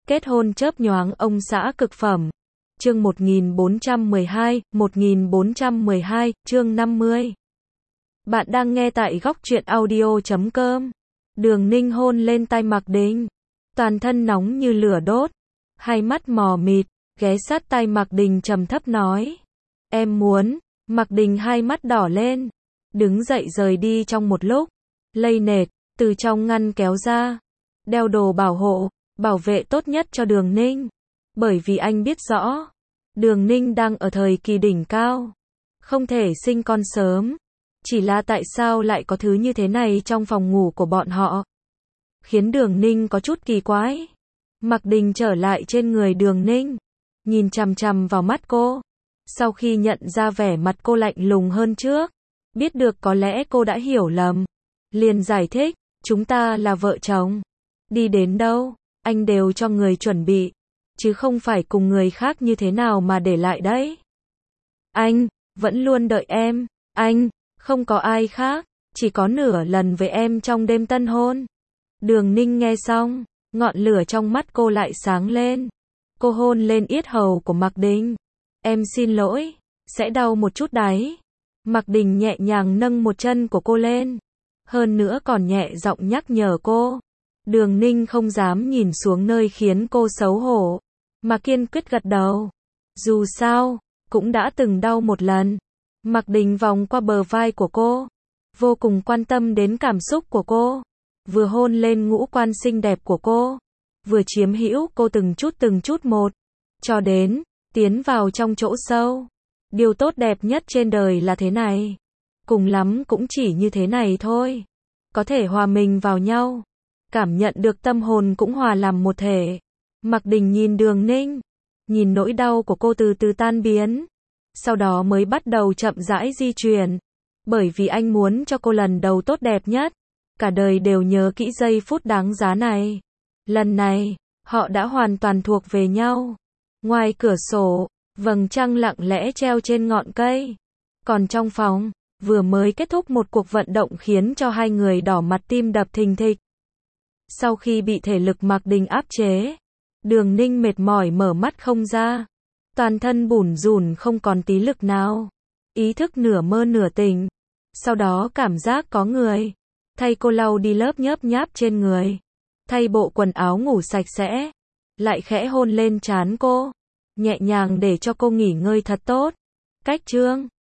Kết hôn chớp nhoáng ông xã cực phẩm. Chương 1412, chương 50. Bạn đang nghe tại góc truyện audio.com. Đường Ninh hôn lên tai Mạc Đình. Toàn thân nóng như lửa đốt, hai mắt mờ mịt, ghé sát tai Mạc Đình trầm thấp nói. Em muốn. Mạc Đình hai mắt đỏ lên, đứng dậy rời đi trong một lúc. Lây nệt, từ trong ngăn kéo ra. Đeo đồ bảo hộ, bảo vệ tốt nhất cho Đường Ninh. Bởi vì anh biết rõ, Đường Ninh đang ở thời kỳ đỉnh cao, không thể sinh con sớm. Chỉ là tại sao lại có thứ như thế này trong phòng ngủ của bọn họ, khiến Đường Ninh có chút kỳ quái. Mạc Đình trở lại trên người Đường Ninh, nhìn chằm chằm vào mắt cô. Sau khi nhận ra vẻ mặt cô lạnh lùng hơn trước, biết được có lẽ cô đã hiểu lầm, liền giải thích, chúng ta là vợ chồng. Đi đến đâu, anh đều cho người chuẩn bị, chứ không phải cùng người khác như thế nào mà để lại đấy. Anh vẫn luôn đợi em, anh không có ai khác, chỉ có nửa lần với em trong đêm tân hôn. Đường Ninh nghe xong, ngọn lửa trong mắt cô lại sáng lên. Cô hôn lên yết hầu của Mạc Đình. Em xin lỗi, sẽ đau một chút đấy. Mạc Đình nhẹ nhàng nâng một chân của cô lên, hơn nữa còn nhẹ giọng nhắc nhở cô. Đường Ninh không dám nhìn xuống nơi khiến cô xấu hổ, mà kiên quyết gật đầu. Dù sao, cũng đã từng đau một lần. Mạc Đình vòng qua bờ vai của cô, vô cùng quan tâm đến cảm xúc của cô, vừa hôn lên ngũ quan xinh đẹp của cô, vừa chiếm hữu cô từng chút một, cho đến tiến vào trong chỗ sâu. Điều tốt đẹp nhất trên đời là thế này, cùng lắm cũng chỉ như thế này thôi, có thể hòa mình vào nhau, cảm nhận được tâm hồn cũng hòa làm một thể. Mạc Đình nhìn Đường Ninh, nhìn nỗi đau của cô từ từ tan biến, sau đó mới bắt đầu chậm rãi di chuyển, bởi vì anh muốn cho cô lần đầu tốt đẹp nhất, cả đời đều nhớ kỹ giây phút đáng giá này. Lần này, họ đã hoàn toàn thuộc về nhau. Ngoài cửa sổ, vầng trăng lặng lẽ treo trên ngọn cây. Còn trong phòng, vừa mới kết thúc một cuộc vận động khiến cho hai người đỏ mặt tim đập thình thịch. Sau khi bị thể lực Mạc Đình áp chế, Đường Ninh mệt mỏi mở mắt không ra, toàn thân bủn rủn không còn tí lực nào, ý thức nửa mơ nửa tỉnh. Sau đó cảm giác có người thay cô lau đi lớp nhớp nháp trên người, thay bộ quần áo ngủ sạch sẽ, lại khẽ hôn lên trán cô, nhẹ nhàng để cho cô nghỉ ngơi thật tốt. Cách chương